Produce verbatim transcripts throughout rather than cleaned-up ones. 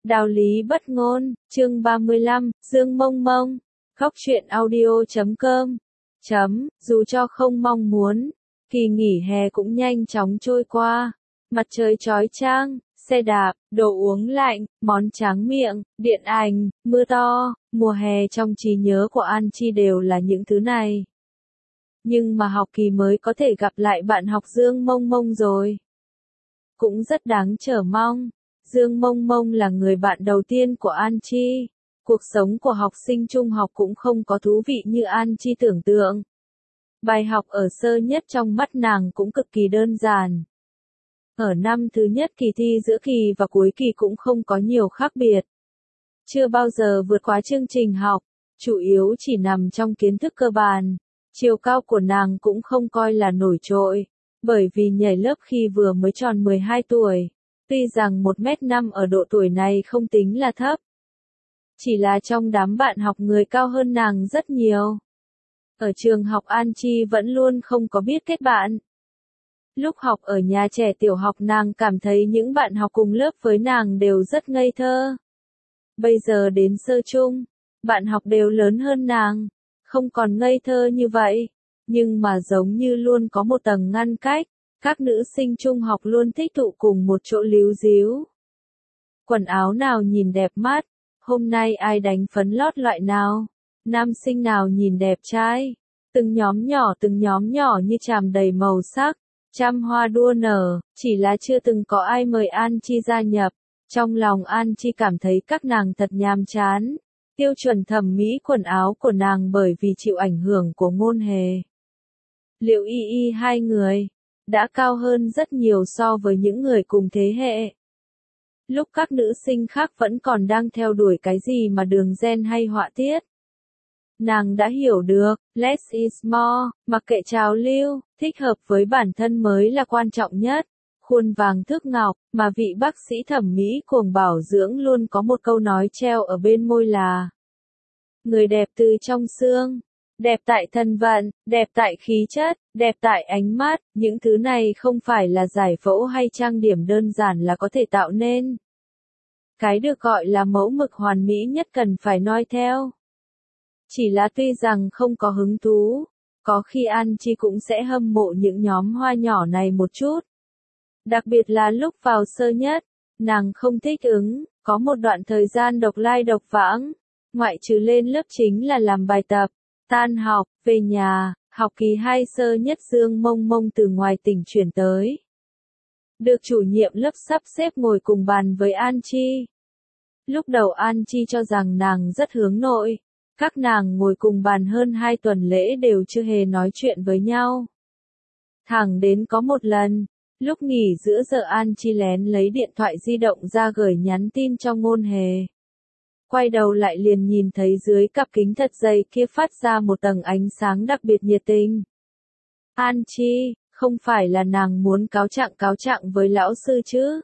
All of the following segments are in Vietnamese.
Đạo lý bất ngôn, chương ba mươi lăm, Dương Mông Mông, khóc chuyện audio chấm com, chấm, dù cho không mong muốn, kỳ nghỉ hè cũng nhanh chóng trôi qua, mặt trời chói chang, xe đạp, đồ uống lạnh, món tráng miệng, điện ảnh, mưa to, mùa hè trong trí nhớ của An Chi đều là những thứ này. Nhưng mà học kỳ mới có thể gặp lại bạn học Dương Mông Mông rồi. Cũng rất đáng chờ mong. Dương Mông Mông là người bạn đầu tiên của An Chi. Cuộc sống của học sinh trung học cũng không có thú vị như An Chi tưởng tượng. Bài học ở sơ nhất trong mắt nàng cũng cực kỳ đơn giản. Ở năm thứ nhất kỳ thi giữa kỳ và cuối kỳ cũng không có nhiều khác biệt. Chưa bao giờ vượt quá chương trình học, chủ yếu chỉ nằm trong kiến thức cơ bản. Chiều cao của nàng cũng không coi là nổi trội, bởi vì nhảy lớp khi vừa mới tròn mười hai tuổi. Tuy rằng một mét năm ở độ tuổi này không tính là thấp. Chỉ là trong đám bạn học người cao hơn nàng rất nhiều. Ở trường học An Chi vẫn luôn không có biết kết bạn. Lúc học ở nhà trẻ tiểu học nàng cảm thấy những bạn học cùng lớp với nàng đều rất ngây thơ. Bây giờ đến sơ trung, bạn học đều lớn hơn nàng, không còn ngây thơ như vậy, nhưng mà giống như luôn có một tầng ngăn cách. Các nữ sinh trung học luôn thích tụ cùng một chỗ líu díu. Quần áo nào nhìn đẹp mắt, hôm nay ai đánh phấn lót loại nào, nam sinh nào nhìn đẹp trai, từng nhóm nhỏ từng nhóm nhỏ như tràm đầy màu sắc, trăm hoa đua nở, chỉ là chưa từng có ai mời An Chi gia nhập. Trong lòng An Chi cảm thấy các nàng thật nhàm chán, tiêu chuẩn thẩm mỹ quần áo của nàng bởi vì chịu ảnh hưởng của ngôn hề. Liệu y y hai người đã cao hơn rất nhiều so với những người cùng thế hệ. Lúc các nữ sinh khác vẫn còn đang theo đuổi cái gì mà đường gen hay họa tiết. Nàng đã hiểu được, less is more, mặc kệ trào lưu, thích hợp với bản thân mới là quan trọng nhất. Khuôn vàng thước ngọc, mà vị bác sĩ thẩm mỹ cuồng bảo dưỡng luôn có một câu nói treo ở bên môi là: người đẹp từ trong xương. Đẹp tại thân vận, đẹp tại khí chất, đẹp tại ánh mắt, những thứ này không phải là giải phẫu hay trang điểm đơn giản là có thể tạo nên. Cái được gọi là mẫu mực hoàn mỹ nhất cần phải noi theo. Chỉ là tuy rằng không có hứng thú, có khi An Chi cũng sẽ hâm mộ những nhóm hoa nhỏ này một chút. Đặc biệt là lúc vào sơ nhất, nàng không thích ứng, có một đoạn thời gian độc lai độc vãng, ngoại trừ lên lớp chính là làm bài tập. Tan học, về nhà, học kỳ hai sơ nhất Dương Mông Mông từ ngoài tỉnh chuyển tới. Được chủ nhiệm lớp sắp xếp ngồi cùng bàn với An Chi. Lúc đầu An Chi cho rằng nàng rất hướng nội. Các nàng ngồi cùng bàn hơn hai tuần lễ đều chưa hề nói chuyện với nhau. Thẳng đến có một lần, lúc nghỉ giữa giờ An Chi lén lấy điện thoại di động ra gửi nhắn tin cho ngôn hề. Quay đầu lại liền nhìn thấy dưới cặp kính thật dày kia phát ra một tầng ánh sáng đặc biệt nhiệt tình. An Chi, không phải là nàng muốn cáo trạng cáo trạng với lão sư chứ?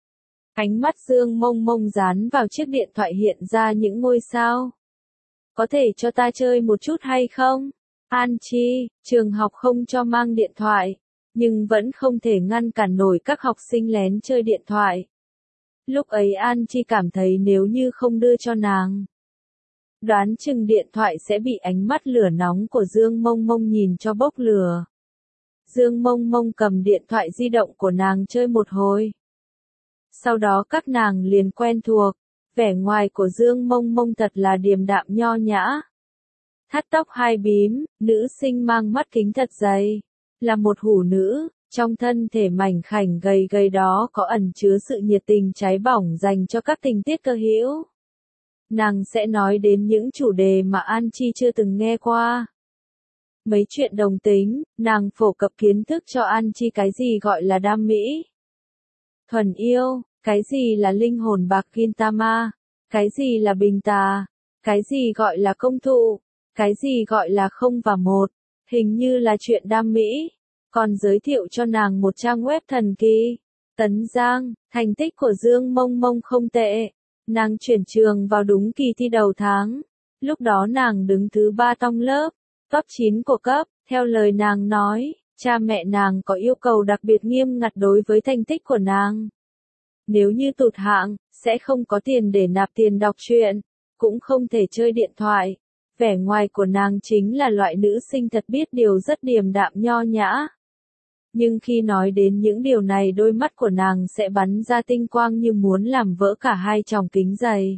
Ánh mắt Dương Mông Mông dán vào chiếc điện thoại hiện ra những ngôi sao. Có thể cho ta chơi một chút hay không? An Chi, trường học không cho mang điện thoại, nhưng vẫn không thể ngăn cản nổi các học sinh lén chơi điện thoại. Lúc ấy An Chi cảm thấy nếu như không đưa cho nàng, đoán chừng điện thoại sẽ bị ánh mắt lửa nóng của Dương Mông Mông nhìn cho bốc lửa. Dương Mông Mông cầm điện thoại di động của nàng chơi một hồi. Sau đó các nàng liền quen thuộc, vẻ ngoài của Dương Mông Mông thật là điềm đạm nho nhã. Thắt tóc hai bím, nữ sinh mang mắt kính thật dày, là một hủ nữ. Trong thân thể mảnh khảnh gầy gầy đó có ẩn chứa sự nhiệt tình cháy bỏng dành cho các tình tiết cơ hữu. Nàng sẽ nói đến những chủ đề mà An Chi chưa từng nghe qua. Mấy chuyện đồng tính, nàng phổ cập kiến thức cho An Chi cái gì gọi là đam mỹ. Thuần yêu, cái gì là linh hồn bạc Gintama, cái gì là bình tà, cái gì gọi là công thụ, cái gì gọi là không và một, hình như là chuyện đam mỹ. Còn giới thiệu cho nàng một trang web thần kỳ. Tấn Giang, thành tích của Dương Mông Mông không tệ. Nàng chuyển trường vào đúng kỳ thi đầu tháng. Lúc đó nàng đứng thứ ba trong lớp, top chín của cấp. Theo lời nàng nói, cha mẹ nàng có yêu cầu đặc biệt nghiêm ngặt đối với thành tích của nàng. Nếu như tụt hạng, sẽ không có tiền để nạp tiền đọc truyện, cũng không thể chơi điện thoại. Vẻ ngoài của nàng chính là loại nữ sinh thật biết điều rất điềm đạm nho nhã. Nhưng khi nói đến những điều này đôi mắt của nàng sẽ bắn ra tinh quang như muốn làm vỡ cả hai tròng kính dày.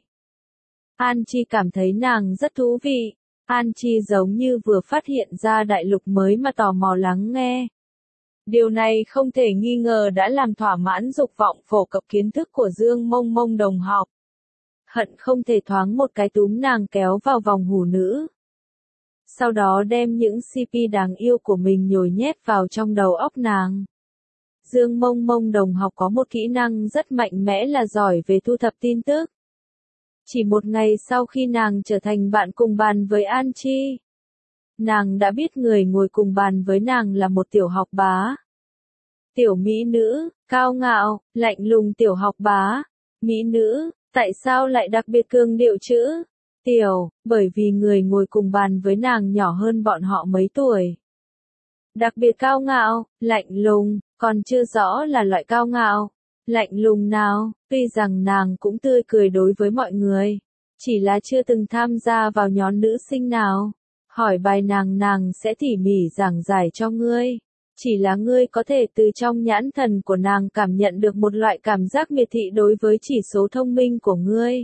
An Chi cảm thấy nàng rất thú vị. An Chi giống như vừa phát hiện ra đại lục mới mà tò mò lắng nghe. Điều này không thể nghi ngờ đã làm thỏa mãn dục vọng phổ cập kiến thức của Dương Mông Mông đồng học. Hận không thể thoáng một cái túm nàng kéo vào vòng hủ nữ. Sau đó đem những xê pê đáng yêu của mình nhồi nhét vào trong đầu óc nàng. Dương Mông Mông đồng học có một kỹ năng rất mạnh mẽ là giỏi về thu thập tin tức. Chỉ một ngày sau khi nàng trở thành bạn cùng bàn với An Chi, nàng đã biết người ngồi cùng bàn với nàng là một tiểu học bá. Tiểu mỹ nữ, cao ngạo, lạnh lùng tiểu học bá. Mỹ nữ, tại sao lại đặc biệt cường điệu chữ tiểu, bởi vì người ngồi cùng bàn với nàng nhỏ hơn bọn họ mấy tuổi. Đặc biệt cao ngạo, lạnh lùng, còn chưa rõ là loại cao ngạo, lạnh lùng nào, tuy rằng nàng cũng tươi cười đối với mọi người, chỉ là chưa từng tham gia vào nhóm nữ sinh nào. Hỏi bài nàng nàng sẽ tỉ mỉ giảng giải cho ngươi. Chỉ là ngươi có thể từ trong nhãn thần của nàng cảm nhận được một loại cảm giác miệt thị đối với chỉ số thông minh của ngươi.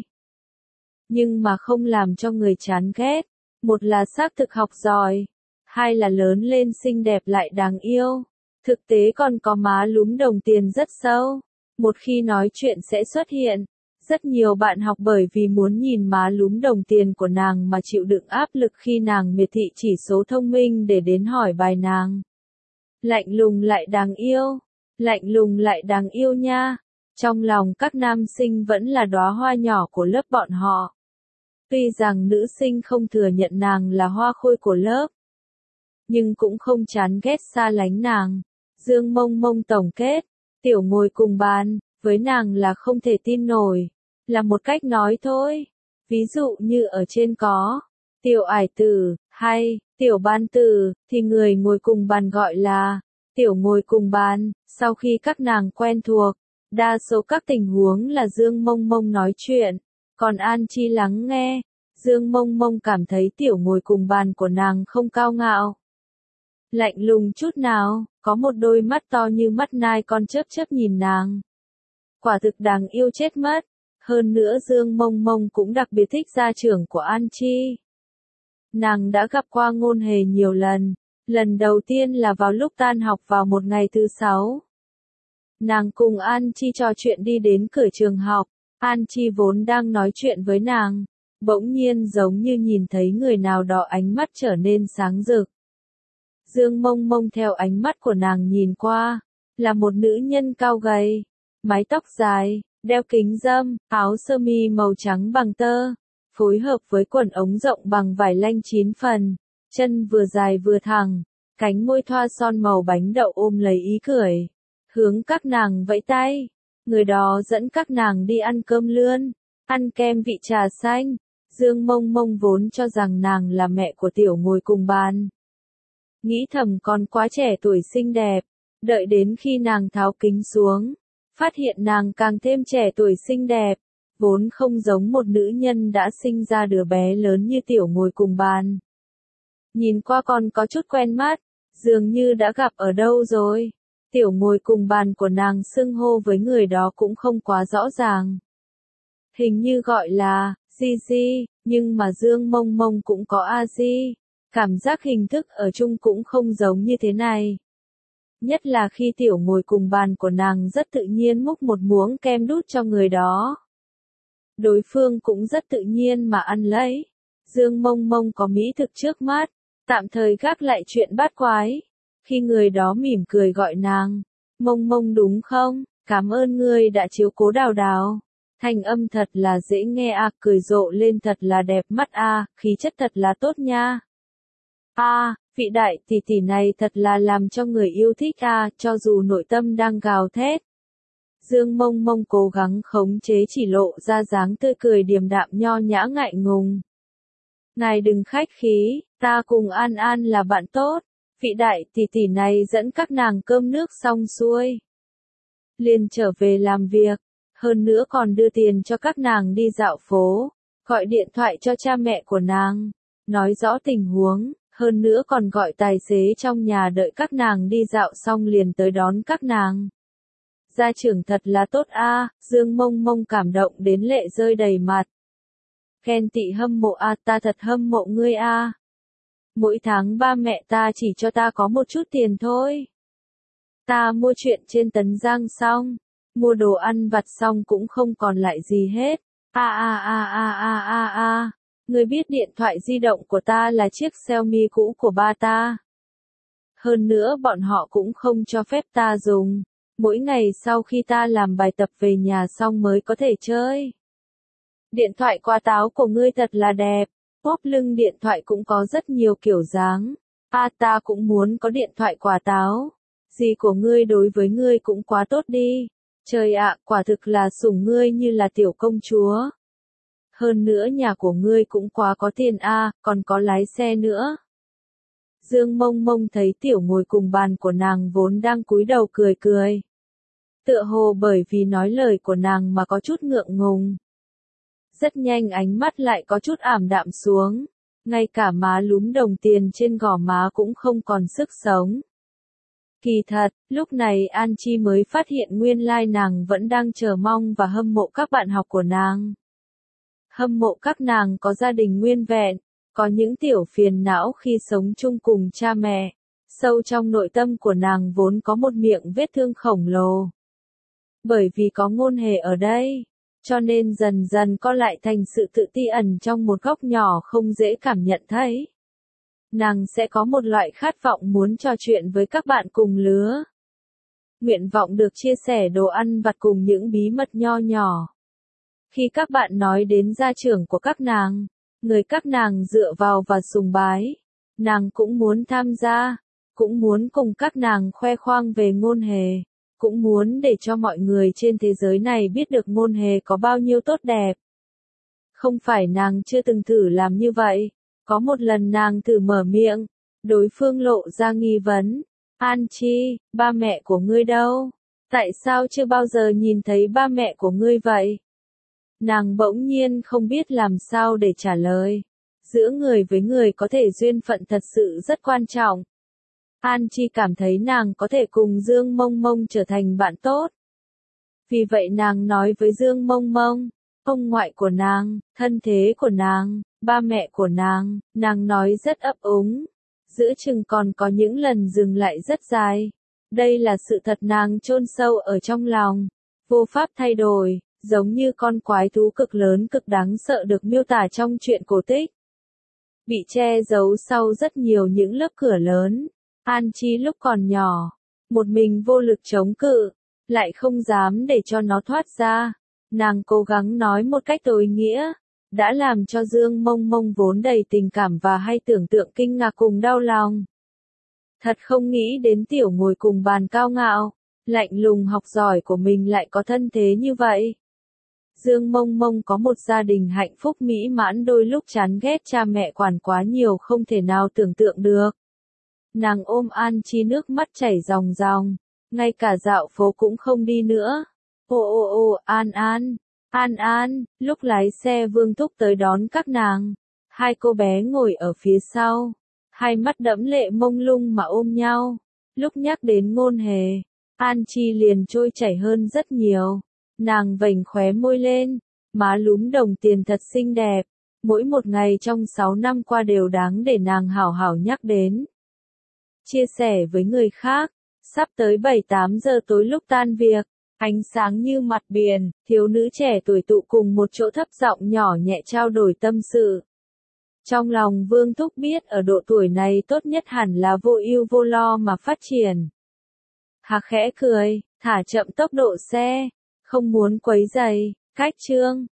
Nhưng mà không làm cho người chán ghét. Một là xác thực học giỏi. Hai là lớn lên xinh đẹp lại đáng yêu. Thực tế còn có má lúm đồng tiền rất sâu. Một khi nói chuyện sẽ xuất hiện. Rất nhiều bạn học bởi vì muốn nhìn má lúm đồng tiền của nàng mà chịu đựng áp lực khi nàng miệt thị chỉ số thông minh để đến hỏi bài nàng. Lạnh lùng lại đáng yêu. Lạnh lùng lại đáng yêu nha. Trong lòng các nam sinh vẫn là đóa hoa nhỏ của lớp bọn họ. Tuy rằng nữ sinh không thừa nhận nàng là hoa khôi của lớp, nhưng cũng không chán ghét xa lánh nàng. Dương Mông Mông tổng kết, tiểu ngồi cùng bàn, với nàng là không thể tin nổi, là một cách nói thôi. Ví dụ như ở trên có, tiểu ải tử, hay, tiểu ban tử, thì người ngồi cùng bàn gọi là, tiểu ngồi cùng bàn. Sau khi các nàng quen thuộc, đa số các tình huống là Dương Mông Mông nói chuyện, còn An Chi lắng nghe. Dương Mông Mông cảm thấy tiểu ngồi cùng bàn của nàng không cao ngạo, lạnh lùng chút nào, có một đôi mắt to như mắt nai con chớp chớp nhìn nàng. Quả thực đáng yêu chết mất. Hơn nữa Dương Mông Mông cũng đặc biệt thích gia trưởng của An Chi. Nàng đã gặp qua Ngôn Hề nhiều lần, lần đầu tiên là vào lúc tan học vào một ngày thứ sáu. Nàng cùng An Chi trò chuyện đi đến cửa trường học, An Chi vốn đang nói chuyện với nàng, bỗng nhiên giống như nhìn thấy người nào đó ánh mắt trở nên sáng rực. Dương Mông Mông theo ánh mắt của nàng nhìn qua, là một nữ nhân cao gầy, mái tóc dài, đeo kính râm, áo sơ mi màu trắng bằng tơ, phối hợp với quần ống rộng bằng vải lanh chín phần, chân vừa dài vừa thẳng, cánh môi thoa son màu bánh đậu ôm lấy ý cười, hướng các nàng vẫy tay. Người đó dẫn các nàng đi ăn cơm lươn, ăn kem vị trà xanh. Dương Mông Mông vốn cho rằng nàng là mẹ của tiểu ngồi cùng bàn. Nghĩ thầm còn quá trẻ tuổi xinh đẹp, đợi đến khi nàng tháo kính xuống, phát hiện nàng càng thêm trẻ tuổi xinh đẹp, vốn không giống một nữ nhân đã sinh ra đứa bé lớn như tiểu ngồi cùng bàn. Nhìn qua còn có chút quen mắt, dường như đã gặp ở đâu rồi. Tiểu ngồi cùng bàn của nàng xưng hô với người đó cũng không quá rõ ràng. Hình như gọi là Gigi, nhưng mà Dương Mông Mông cũng có a di. Cảm giác hình thức ở chung cũng không giống như thế này. Nhất là khi tiểu ngồi cùng bàn của nàng rất tự nhiên múc một muỗng kem đút cho người đó. Đối phương cũng rất tự nhiên mà ăn lấy. Dương Mông Mông có mỹ thực trước mắt, tạm thời gác lại chuyện bát quái. Khi người đó mỉm cười gọi nàng, Mông Mông đúng không, cảm ơn ngươi đã chiếu cố Đào Đào. Thanh âm thật là dễ nghe à, cười rộ lên thật là đẹp mắt à, khí chất thật là tốt nha. À, vị đại tỷ tỷ này thật là làm cho người yêu thích à, cho dù nội tâm đang gào thét. Dương Mông Mông cố gắng khống chế chỉ lộ ra dáng tươi cười điềm đạm nho nhã ngại ngùng. Ngài đừng khách khí, ta cùng An An là bạn tốt. Vị đại tỷ tỷ này dẫn các nàng cơm nước xong xuôi, liền trở về làm việc. Hơn nữa còn đưa tiền cho các nàng đi dạo phố, gọi điện thoại cho cha mẹ của nàng, nói rõ tình huống, hơn nữa còn gọi tài xế trong nhà đợi các nàng đi dạo xong liền tới đón các nàng. Gia trưởng thật là tốt a, à, Dương Mông Mông cảm động đến lệ rơi đầy mặt. Khen tị hâm mộ a, à, ta thật hâm mộ ngươi a. À. Mỗi tháng ba mẹ ta chỉ cho ta có một chút tiền thôi. Ta mua chuyện trên Tấn Giang xong, mua đồ ăn vặt xong cũng không còn lại gì hết. A a a a a a a, ngươi biết điện thoại di động của ta là chiếc Xiaomi cũ của ba ta. Hơn nữa bọn họ cũng không cho phép ta dùng. Mỗi ngày sau khi ta làm bài tập về nhà xong mới có thể chơi. Điện thoại quả táo của ngươi thật là đẹp. Bóp lưng điện thoại cũng có rất nhiều kiểu dáng. A ta cũng muốn có điện thoại quả táo. Gì của ngươi đối với ngươi cũng quá tốt đi. Trời ạ, quả thực là sủng ngươi như là tiểu công chúa. Hơn nữa nhà của ngươi cũng quá có tiền a, à, còn có lái xe nữa. Dương Mông Mông thấy tiểu ngồi cùng bàn của nàng vốn đang cúi đầu cười cười. Tựa hồ bởi vì nói lời của nàng mà có chút ngượng ngùng. Rất nhanh ánh mắt lại có chút ảm đạm xuống. Ngay cả má lúm đồng tiền trên gò má cũng không còn sức sống. Kỳ thật, lúc này An Chi mới phát hiện nguyên lai nàng vẫn đang chờ mong và hâm mộ các bạn học của nàng. Hâm mộ các nàng có gia đình nguyên vẹn, có những tiểu phiền não khi sống chung cùng cha mẹ. Sâu trong nội tâm của nàng vốn có một miệng vết thương khổng lồ. Bởi vì có Ngôn Hề ở đây, cho nên dần dần co lại thành sự tự ti ẩn trong một góc nhỏ không dễ cảm nhận thấy. Nàng sẽ có một loại khát vọng muốn trò chuyện với các bạn cùng lứa. Nguyện vọng được chia sẻ đồ ăn vặt cùng những bí mật nho nhỏ. Khi các bạn nói đến gia trưởng của các nàng, người các nàng dựa vào và sùng bái, nàng cũng muốn tham gia, cũng muốn cùng các nàng khoe khoang về Ngôn Hề, cũng muốn để cho mọi người trên thế giới này biết được Ngôn Hề có bao nhiêu tốt đẹp. Không phải nàng chưa từng thử làm như vậy, có một lần nàng thử mở miệng, đối phương lộ ra nghi vấn, An Chi, ba mẹ của ngươi đâu? Tại sao chưa bao giờ nhìn thấy ba mẹ của ngươi vậy? Nàng bỗng nhiên không biết làm sao để trả lời. Giữa người với người có thể duyên phận thật sự rất quan trọng. An Chi cảm thấy nàng có thể cùng Dương Mông Mông trở thành bạn tốt. Vì vậy nàng nói với Dương Mông Mông, ông ngoại của nàng, thân thế của nàng, ba mẹ của nàng, nàng nói rất ấp úng. Giữa chừng còn có những lần dừng lại rất dài. Đây là sự thật nàng chôn sâu ở trong lòng. Vô pháp thay đổi, giống như con quái thú cực lớn cực đáng sợ được miêu tả trong truyện cổ tích. Bị che giấu sau rất nhiều những lớp cửa lớn. An Chi lúc còn nhỏ, một mình vô lực chống cự, lại không dám để cho nó thoát ra. Nàng cố gắng nói một cách tối nghĩa, đã làm cho Dương Mông Mông vốn đầy tình cảm và hay tưởng tượng kinh ngạc cùng đau lòng. Thật không nghĩ đến tiểu ngồi cùng bàn cao ngạo, lạnh lùng học giỏi của mình lại có thân thế như vậy. Dương Mông Mông có một gia đình hạnh phúc mỹ mãn, đôi lúc chán ghét cha mẹ quản quá nhiều không thể nào tưởng tượng được. Nàng ôm An Chi nước mắt chảy ròng ròng, ngay cả dạo phố cũng không đi nữa. Ô ô ô, An An, An An, lúc lái xe Vương Thúc tới đón các nàng. Hai cô bé ngồi ở phía sau, hai mắt đẫm lệ mông lung mà ôm nhau. Lúc nhắc đến Ngôn Hề, An Chi liền trôi chảy hơn rất nhiều. Nàng vểnh khóe môi lên, má lúm đồng tiền thật xinh đẹp. Mỗi một ngày trong sáu năm qua đều đáng để nàng hảo hảo nhắc đến. Chia sẻ với người khác, sắp tới bảy tám giờ tối lúc tan việc, ánh sáng như mặt biển, thiếu nữ trẻ tuổi tụ cùng một chỗ thấp giọng nhỏ nhẹ trao đổi tâm sự. Trong lòng Vương Thúc biết ở độ tuổi này tốt nhất hẳn là vô ưu vô lo mà phát triển. Hà khẽ cười, thả chậm tốc độ xe, không muốn quấy rầy, cách chương.